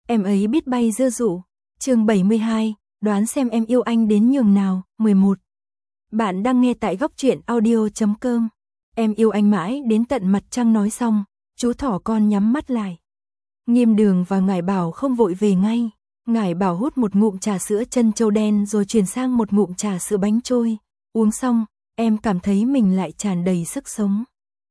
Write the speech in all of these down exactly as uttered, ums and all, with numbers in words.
em ấy biết bay dưa dụ. Chương bảy mươi hai, đoán xem em yêu anh đến nhường nào. mười một. Bạn đang nghe tại góc truyện audio chấm com. Em yêu anh mãi đến tận mặt trăng nói xong, chú thỏ con nhắm mắt lại. Nghiêm Đường và Ngải Bảo không vội về ngay. Ngải Bảo hút một ngụm trà sữa trân châu đen rồi chuyển sang một ngụm trà sữa bánh trôi. Uống xong, em cảm thấy mình lại tràn đầy sức sống.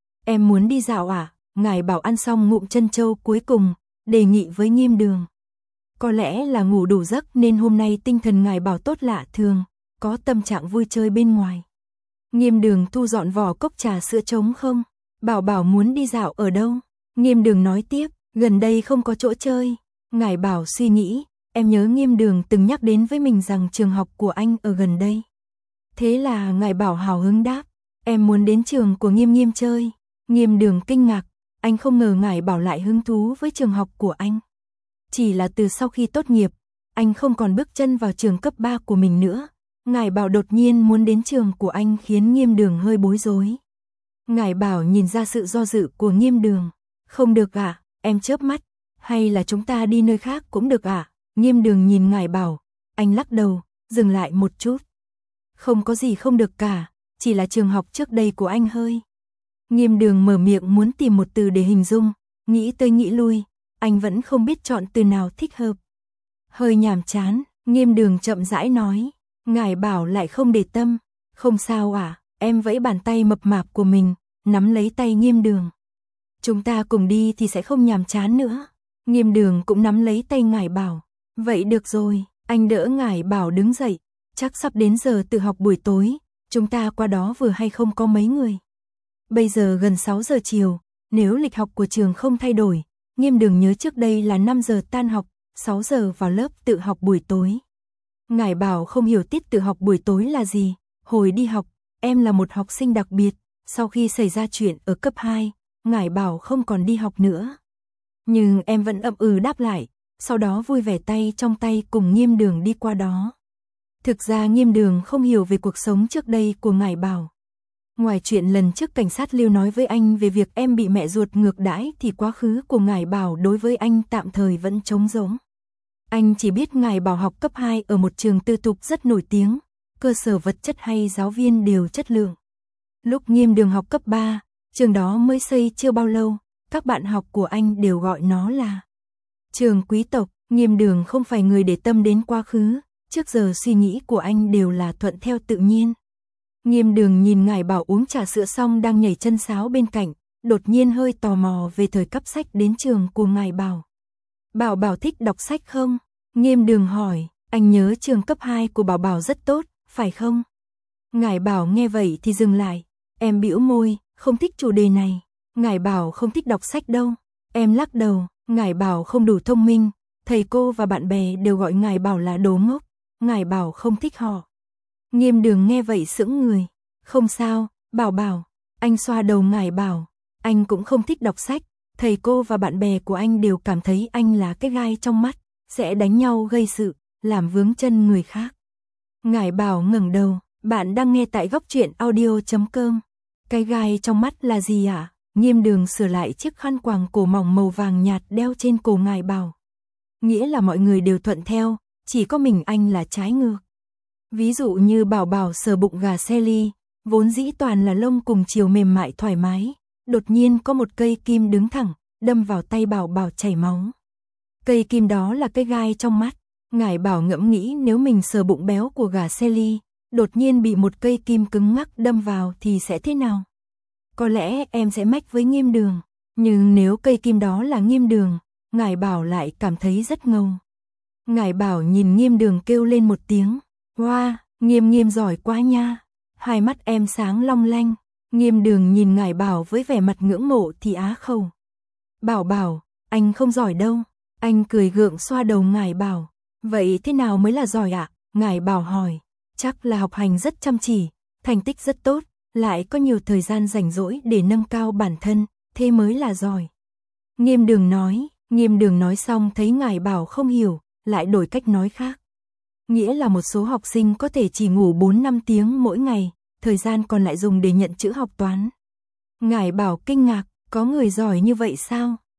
Em muốn đi dạo à? Ngải Bảo ăn xong ngụm trân châu cuối cùng, đề nghị với Nghiêm Đường. Có lẽ là ngủ đủ giấc nên hôm nay tinh thần Ngải Bảo tốt lạ thường, có tâm trạng vui chơi bên ngoài. Nghiêm Đường thu dọn vỏ cốc trà sữa trống không? Bảo Bảo muốn đi dạo ở đâu? Nghiêm Đường nói tiếp, gần đây không có chỗ chơi. Ngải Bảo suy nghĩ, em nhớ Nghiêm Đường từng nhắc đến với mình rằng trường học của anh ở gần đây. Thế là Ngải Bảo hào hứng đáp, em muốn đến trường của Nghiêm Nghiêm chơi. Nghiêm Đường kinh ngạc, anh không ngờ Ngải Bảo lại hứng thú với trường học của anh. Chỉ là từ sau khi tốt nghiệp, anh không còn bước chân vào trường cấp ba của mình nữa. Ngải Bảo đột nhiên muốn đến trường của anh khiến Nghiêm Đường hơi bối rối. Ngải Bảo nhìn ra sự do dự của Nghiêm Đường. Không được à, em chớp mắt, hay là chúng ta đi nơi khác cũng được à? Nghiêm Đường nhìn Ngải Bảo, anh lắc đầu, dừng lại một chút. Không có gì không được cả, chỉ là trường học trước đây của anh hơi. Nghiêm Đường mở miệng muốn tìm một từ để hình dung, nghĩ tới nghĩ lui, anh vẫn không biết chọn từ nào thích hợp. Hơi nhàm chán, Nghiêm Đường chậm rãi nói. Ngải Bảo lại không để tâm, không sao à, em vẫy bàn tay mập mạp của mình, nắm lấy tay Nghiêm Đường. Chúng ta cùng đi thì sẽ không nhàm chán nữa. Nghiêm Đường cũng nắm lấy tay Ngải Bảo. Vậy được rồi, anh đỡ Ngải Bảo đứng dậy, chắc sắp đến giờ tự học buổi tối, chúng ta qua đó vừa hay không có mấy người. Bây giờ gần sáu giờ chiều, nếu lịch học của trường không thay đổi, Nghiêm Đường nhớ trước đây là năm giờ tan học, sáu giờ vào lớp tự học buổi tối. Ngải Bảo không hiểu tiết tự học buổi tối là gì. Hồi đi học, em là một học sinh đặc biệt, sau khi xảy ra chuyện ở cấp hai, Ngải Bảo không còn đi học nữa. Nhưng em vẫn ậm ừ đáp lại, sau đó vui vẻ tay trong tay cùng Nghiêm Đường đi qua đó. Thực ra Nghiêm Đường không hiểu về cuộc sống trước đây của Ngải Bảo. Ngoài chuyện lần trước cảnh sát Lưu nói với anh về việc em bị mẹ ruột ngược đãi thì quá khứ của Ngải Bảo đối với anh tạm thời vẫn trống rỗng. Anh chỉ biết Ngải Bảo học cấp hai ở một trường tư thục rất nổi tiếng, cơ sở vật chất hay giáo viên đều chất lượng. Lúc Nghiêm Đường học cấp ba, trường đó mới xây chưa bao lâu, các bạn học của anh đều gọi nó là trường quý tộc. Nghiêm Đường không phải người để tâm đến quá khứ, trước giờ suy nghĩ của anh đều là thuận theo tự nhiên. Nghiêm Đường nhìn Ngải Bảo uống trà sữa xong đang nhảy chân sáo bên cạnh, đột nhiên hơi tò mò về thời cấp sách đến trường của Ngải Bảo. Bảo Bảo thích đọc sách không? Nghiêm Đường hỏi, anh nhớ trường cấp hai của Bảo Bảo rất tốt, phải không? Ngải Bảo nghe vậy thì dừng lại, em bĩu môi, không thích chủ đề này. Ngải Bảo không thích đọc sách đâu. Em lắc đầu, Ngải Bảo không đủ thông minh, thầy cô và bạn bè đều gọi Ngải Bảo là đồ ngốc, Ngải Bảo không thích họ. Nghiêm Đường nghe vậy sững người, không sao, Bảo Bảo. Anh xoa đầu Ngải Bảo, anh cũng không thích đọc sách, thầy cô và bạn bè của anh đều cảm thấy anh là cái gai trong mắt, sẽ đánh nhau gây sự, làm vướng chân người khác. Ngải Bảo ngẩng đầu, bạn đang nghe tại góc truyện audio chấm com. Cái gai trong mắt là gì ạ? À? Nghiêm Đường sửa lại chiếc khăn quàng cổ mỏng màu vàng nhạt đeo trên cổ Ngải Bảo. Nghĩa là mọi người đều thuận theo, chỉ có mình anh là trái ngược. Ví dụ như Bảo Bảo sờ bụng gà Sally, vốn dĩ toàn là lông cùng chiều mềm mại thoải mái, đột nhiên có một cây kim đứng thẳng, đâm vào tay Bảo Bảo chảy máu. Cây kim đó là cái gai trong mắt. Ngải Bảo ngẫm nghĩ nếu mình sờ bụng béo của gà Sally, đột nhiên bị một cây kim cứng ngắc đâm vào thì sẽ thế nào? Có lẽ em sẽ mách với Nghiêm Đường, nhưng nếu cây kim đó là Nghiêm Đường, Ngải Bảo lại cảm thấy rất ngầu. Ngải Bảo nhìn Nghiêm Đường kêu lên một tiếng, wow, Nghiêm Nghiêm giỏi quá nha. Hai mắt em sáng long lanh. Nghiêm Đường nhìn Ngải Bảo với vẻ mặt ngưỡng mộ thì á khẩu. Bảo Bảo, anh không giỏi đâu. Anh cười gượng xoa đầu Ngải Bảo. Vậy thế nào mới là giỏi ạ? À? Ngải Bảo hỏi. Chắc là học hành rất chăm chỉ, thành tích rất tốt, lại có nhiều thời gian rảnh rỗi để nâng cao bản thân, thế mới là giỏi. Nghiêm Đường nói. Nghiêm Đường nói xong thấy Ngải Bảo không hiểu, lại đổi cách nói khác. Nghĩa là một số học sinh có thể chỉ ngủ bốn năm tiếng mỗi ngày, thời gian còn lại dùng để nhận chữ học toán. Ngải Bảo kinh ngạc, có người giỏi như vậy sao?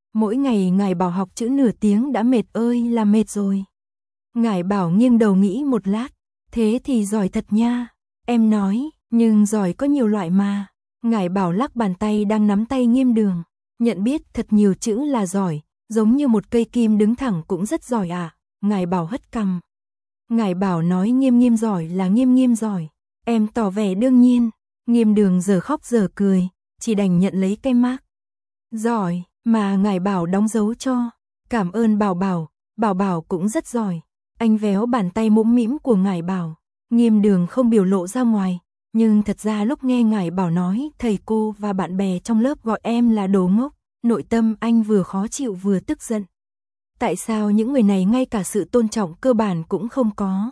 Mỗi ngày ngài Bảo học chữ nửa tiếng đã mệt ơi là mệt rồi. Ngài Bảo nghiêng đầu nghĩ một lát, thế thì giỏi thật nha. Em nói, nhưng giỏi có nhiều loại mà. Ngài Bảo lắc bàn tay đang nắm tay Nghiêm Đường, nhận biết thật nhiều chữ là giỏi, giống như một cây kim đứng thẳng cũng rất giỏi à. Ngài Bảo hất cằm. Ngài Bảo nói Nghiêm Nghiêm giỏi là Nghiêm Nghiêm giỏi. Em tỏ vẻ đương nhiên. Nghiêm Đường giờ khóc giờ cười, chỉ đành nhận lấy cái mác giỏi mà ngài Bảo đóng dấu cho. Cảm ơn Bảo Bảo, Bảo Bảo cũng rất giỏi. Anh véo bàn tay mũm mĩm của ngài Bảo. Nghiêm Đường không biểu lộ ra ngoài, nhưng thật ra lúc nghe ngài Bảo nói thầy cô và bạn bè trong lớp gọi em là đồ ngốc, nội tâm anh vừa khó chịu vừa tức giận. Tại sao những người này ngay cả sự tôn trọng cơ bản cũng không có?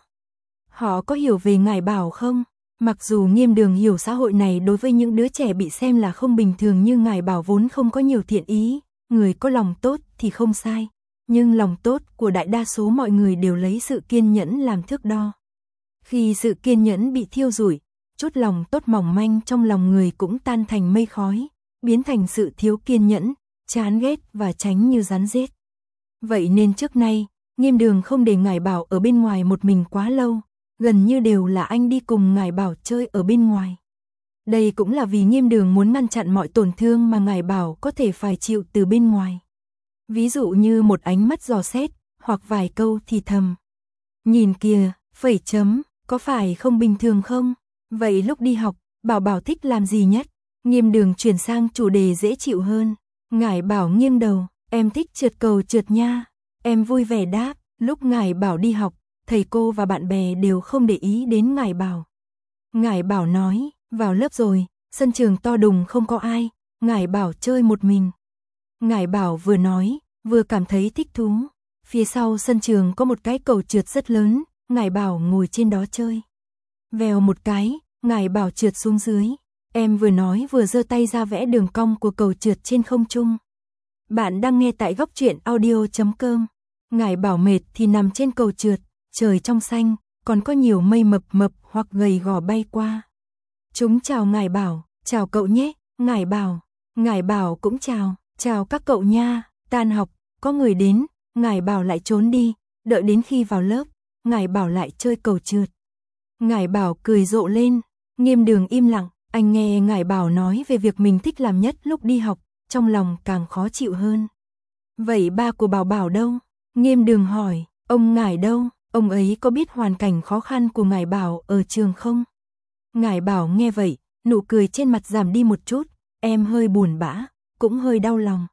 Họ có hiểu về ngài Bảo không? Mặc dù Nghiêm Đường hiểu xã hội này đối với những đứa trẻ bị xem là không bình thường, nhưng ngài Bảo vốn không có nhiều thiện ý, người có lòng tốt thì không sai, nhưng lòng tốt của đại đa số mọi người đều lấy sự kiên nhẫn làm thước đo. Khi sự kiên nhẫn bị thiêu rụi, chút lòng tốt mỏng manh trong lòng người cũng tan thành mây khói, biến thành sự thiếu kiên nhẫn, chán ghét và tránh như rắn rết. Vậy nên trước nay, Nghiêm Đường không để ngài Bảo ở bên ngoài một mình quá lâu, gần như đều là anh đi cùng ngài Bảo chơi ở bên ngoài. Đây cũng là vì Nghiêm Đường muốn ngăn chặn mọi tổn thương mà ngài Bảo có thể phải chịu từ bên ngoài. Ví dụ như một ánh mắt dò xét, hoặc vài câu thì thầm. Nhìn kìa, phẩy chấm, có phải không bình thường không? Vậy lúc đi học, Bảo Bảo thích làm gì nhất? Nghiêm Đường chuyển sang chủ đề dễ chịu hơn. Ngài Bảo nghiêng đầu, em thích trượt cầu trượt nha. Em vui vẻ đáp, lúc ngài Bảo đi học, thầy cô và bạn bè đều không để ý đến ngài Bảo. Ngài Bảo nói, vào lớp rồi, sân trường to đùng không có ai, ngài Bảo chơi một mình. Ngài Bảo vừa nói, vừa cảm thấy thích thú. Phía sau sân trường có một cái cầu trượt rất lớn, ngài Bảo ngồi trên đó chơi. Vèo một cái, ngài Bảo trượt xuống dưới. Em vừa nói vừa giơ tay ra vẽ đường cong của cầu trượt trên không trung. Bạn đang nghe tại góc truyện audio chấm com. Ngài Bảo mệt thì nằm trên cầu trượt, trời trong xanh, còn có nhiều mây mập mập hoặc gầy gò bay qua. Chúng chào ngài Bảo, chào cậu nhé, ngài Bảo. Ngài Bảo cũng chào, chào các cậu nha. Tan học, có người đến, ngài Bảo lại trốn đi, đợi đến khi vào lớp, ngài Bảo lại chơi cầu trượt. Ngài Bảo cười rộ lên. Nghiêm Đường im lặng, anh nghe ngài Bảo nói về việc mình thích làm nhất lúc đi học, trong lòng càng khó chịu hơn. Vậy ba của Bảo Bảo đâu? Nghiêm Đường hỏi, ông ngài đâu? Ông ấy có biết hoàn cảnh khó khăn của ngài Bảo ở trường không? Ngài Bảo nghe vậy, nụ cười trên mặt giảm đi một chút, em hơi buồn bã, cũng hơi đau lòng.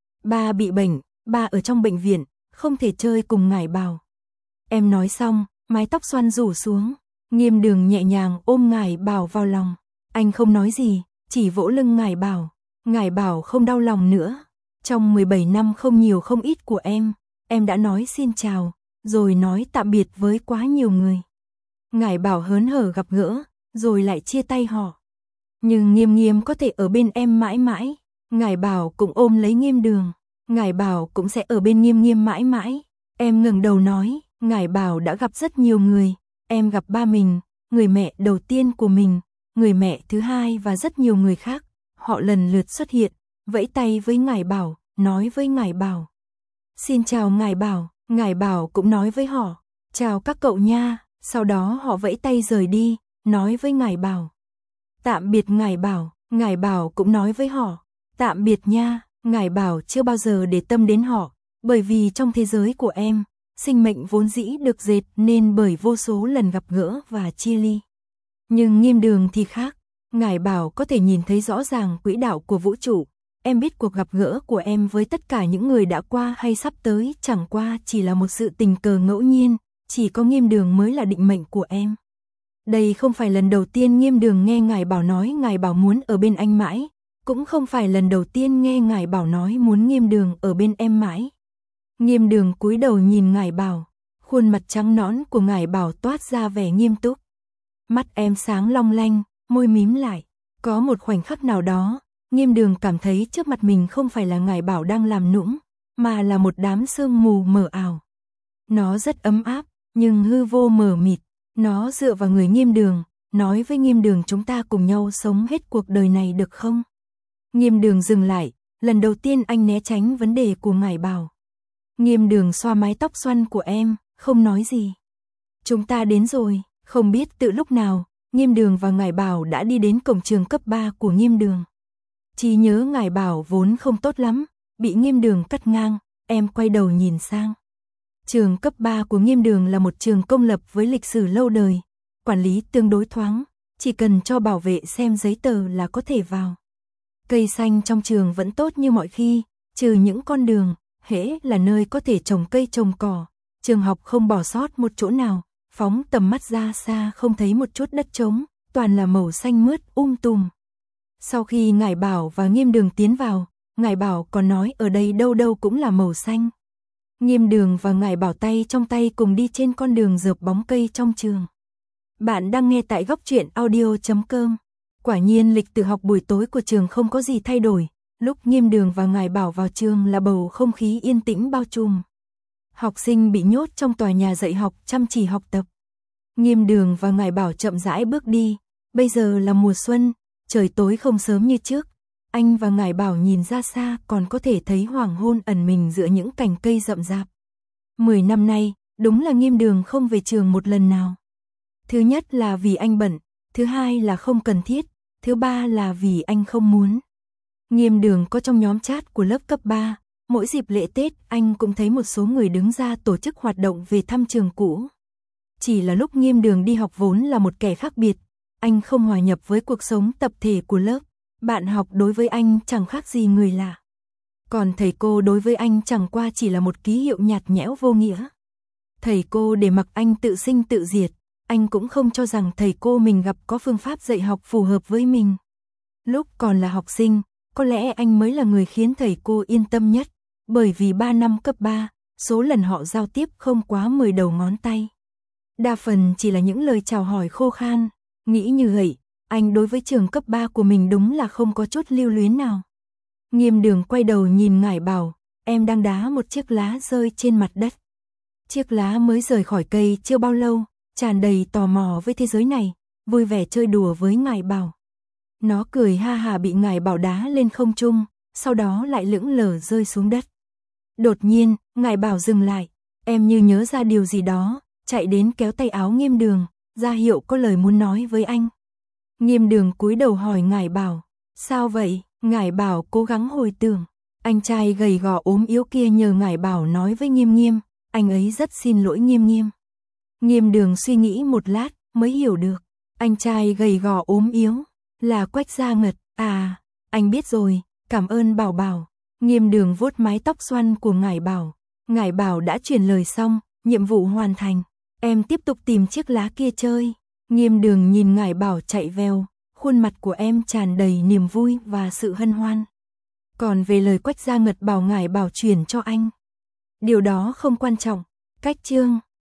Ba bị bệnh, ba ở trong bệnh viện, không thể chơi cùng ngài Bảo. Em nói xong, mái tóc xoăn rủ xuống. Nghiêm Đường nhẹ nhàng ôm ngài Bảo vào lòng. Anh không nói gì, chỉ vỗ lưng ngài Bảo. Ngài Bảo không đau lòng nữa. Trong mười bảy năm không nhiều không ít của em, em đã nói xin chào, rồi nói tạm biệt với quá nhiều người. Ngài Bảo hớn hở gặp gỡ, rồi lại chia tay họ. Nhưng Nghiêm Nghiêm có thể ở bên em mãi mãi. Ngài Bảo cũng ôm lấy Nghiêm Đường. Ngài Bảo cũng sẽ ở bên Nghiêm Nghiêm mãi mãi. Em ngẩng đầu nói, ngài Bảo đã gặp rất nhiều người. Em gặp ba mình, người mẹ đầu tiên của mình, người mẹ thứ hai và rất nhiều người khác. Họ lần lượt xuất hiện, vẫy tay với ngài Bảo, nói với ngài Bảo. Xin chào ngài Bảo, ngài Bảo cũng nói với họ, chào các cậu nha. Sau đó họ vẫy tay rời đi, nói với ngài Bảo. Tạm biệt ngài Bảo, ngài Bảo cũng nói với họ, tạm biệt nha. Ngài Bảo chưa bao giờ để tâm đến họ, bởi vì trong thế giới của em, sinh mệnh vốn dĩ được dệt nên bởi vô số lần gặp gỡ và chia ly. Nhưng Nghiêm Đường thì khác, ngài Bảo có thể nhìn thấy rõ ràng quỹ đạo của vũ trụ. Em biết cuộc gặp gỡ của em với tất cả những người đã qua hay sắp tới chẳng qua chỉ là một sự tình cờ ngẫu nhiên, chỉ có Nghiêm Đường mới là định mệnh của em. Đây không phải lần đầu tiên Nghiêm Đường nghe ngài Bảo nói ngài Bảo muốn ở bên anh mãi, cũng không phải lần đầu tiên nghe ngài Bảo nói muốn Nghiêm Đường ở bên em mãi. Nghiêm Đường cúi đầu nhìn ngài Bảo, khuôn mặt trắng nõn của ngài Bảo toát ra vẻ nghiêm túc. Mắt em sáng long lanh, môi mím lại. Có một khoảnh khắc nào đó, Nghiêm Đường cảm thấy trước mặt mình không phải là ngài Bảo đang làm nũng, mà là một đám sương mù mờ ảo. Nó rất ấm áp, nhưng hư vô mờ mịt. Nó dựa vào người Nghiêm Đường, nói với Nghiêm Đường chúng ta cùng nhau sống hết cuộc đời này được không? Nghiêm Đường dừng lại, Lần đầu tiên anh né tránh vấn đề của Ngải Bảo. Nghiêm Đường xoa mái tóc xoăn của em, không nói gì. Chúng ta đến rồi, không biết từ lúc nào, Nghiêm Đường và Ngải Bảo đã đi đến cổng trường cấp ba của Nghiêm Đường. Trí nhớ Ngải Bảo vốn không tốt lắm, bị Nghiêm Đường cắt ngang, em quay đầu nhìn sang. Trường cấp ba của Nghiêm Đường là một trường công lập với lịch sử lâu đời, quản lý tương đối thoáng, chỉ cần cho bảo vệ xem giấy tờ là có thể vào. Cây xanh trong trường vẫn tốt như mọi khi, trừ những con đường, hễ là nơi có thể trồng cây trồng cỏ. Trường học không bỏ sót một chỗ nào, phóng tầm mắt ra xa không thấy một chút đất trống, toàn là màu xanh mướt um tùm. Sau khi Ngải Bảo và Nghiêm Đường tiến vào, Ngải Bảo còn nói ở đây đâu đâu cũng là màu xanh. Nghiêm Đường và Ngải Bảo tay trong tay cùng đi trên con đường rợp bóng cây trong trường. Bạn đang nghe tại góc truyện audio chấm com. Quả nhiên lịch tự học buổi tối của trường không có gì thay đổi, lúc Nghiêm Đường và Ngải Bảo vào trường là bầu không khí yên tĩnh bao trùm. Học sinh bị nhốt trong tòa nhà dạy học chăm chỉ học tập. Nghiêm Đường và Ngải Bảo chậm rãi bước đi, bây giờ là mùa xuân, trời tối không sớm như trước. Anh và Ngải Bảo nhìn ra xa còn có thể thấy hoàng hôn ẩn mình giữa những cành cây rậm rạp. Mười năm nay, đúng là Nghiêm Đường không về trường một lần nào. Thứ nhất là vì anh bận, thứ hai là không cần thiết, thứ ba là vì anh không muốn. Nghiêm Đường có trong nhóm chat của lớp cấp ba, mỗi dịp lễ Tết anh cũng thấy một số người đứng ra tổ chức hoạt động về thăm trường cũ. Chỉ là lúc Nghiêm Đường đi học vốn là một kẻ khác biệt, anh không hòa nhập với cuộc sống tập thể của lớp, bạn học đối với anh chẳng khác gì người lạ. Còn thầy cô đối với anh chẳng qua chỉ là một ký hiệu nhạt nhẽo vô nghĩa. Thầy cô để mặc anh tự sinh tự diệt, anh cũng không cho rằng thầy cô mình gặp có phương pháp dạy học phù hợp với mình. Lúc còn là học sinh, có lẽ anh mới là người khiến thầy cô yên tâm nhất, bởi vì ba năm cấp ba, số lần họ giao tiếp không quá mười đầu ngón tay. Đa phần chỉ là những lời chào hỏi khô khan, nghĩ như vậy, anh đối với trường cấp ba của mình đúng là không có chút lưu luyến nào. Nghiêm Đường quay đầu nhìn Ngải Bảo, em đang đá một chiếc lá rơi trên mặt đất. Chiếc lá mới rời khỏi cây chưa bao lâu, tràn đầy tò mò với thế giới này, vui vẻ chơi đùa với Ngải Bảo. Nó cười ha hà bị Ngải Bảo đá lên không trung, sau đó lại lững lờ rơi xuống đất. Đột nhiên, Ngải Bảo dừng lại, em như nhớ ra điều gì đó, chạy đến kéo tay áo Nghiêm Đường, ra hiệu có lời muốn nói với anh. Nghiêm Đường cúi đầu hỏi Ngải Bảo, sao vậy? Ngải Bảo cố gắng hồi tưởng, anh trai gầy gò ốm yếu kia nhờ Ngải Bảo nói với Nghiêm Nghiêm, anh ấy rất xin lỗi Nghiêm Nghiêm. Nghiêm Đường suy nghĩ một lát, mới hiểu được, anh trai gầy gò ốm yếu, là Quách Gia Ngật, à, anh biết rồi, cảm ơn Bảo Bảo. Nghiêm Đường vuốt mái tóc xoăn của Ngải Bảo, Ngải Bảo đã truyền lời xong, nhiệm vụ hoàn thành, em tiếp tục tìm chiếc lá kia chơi. Nghiêm Đường nhìn Ngải Bảo chạy vèo, khuôn mặt của em tràn đầy niềm vui và sự hân hoan. Còn về lời Quách Gia Ngật bảo Ngải Bảo truyền cho anh, điều đó không quan trọng. Cách chương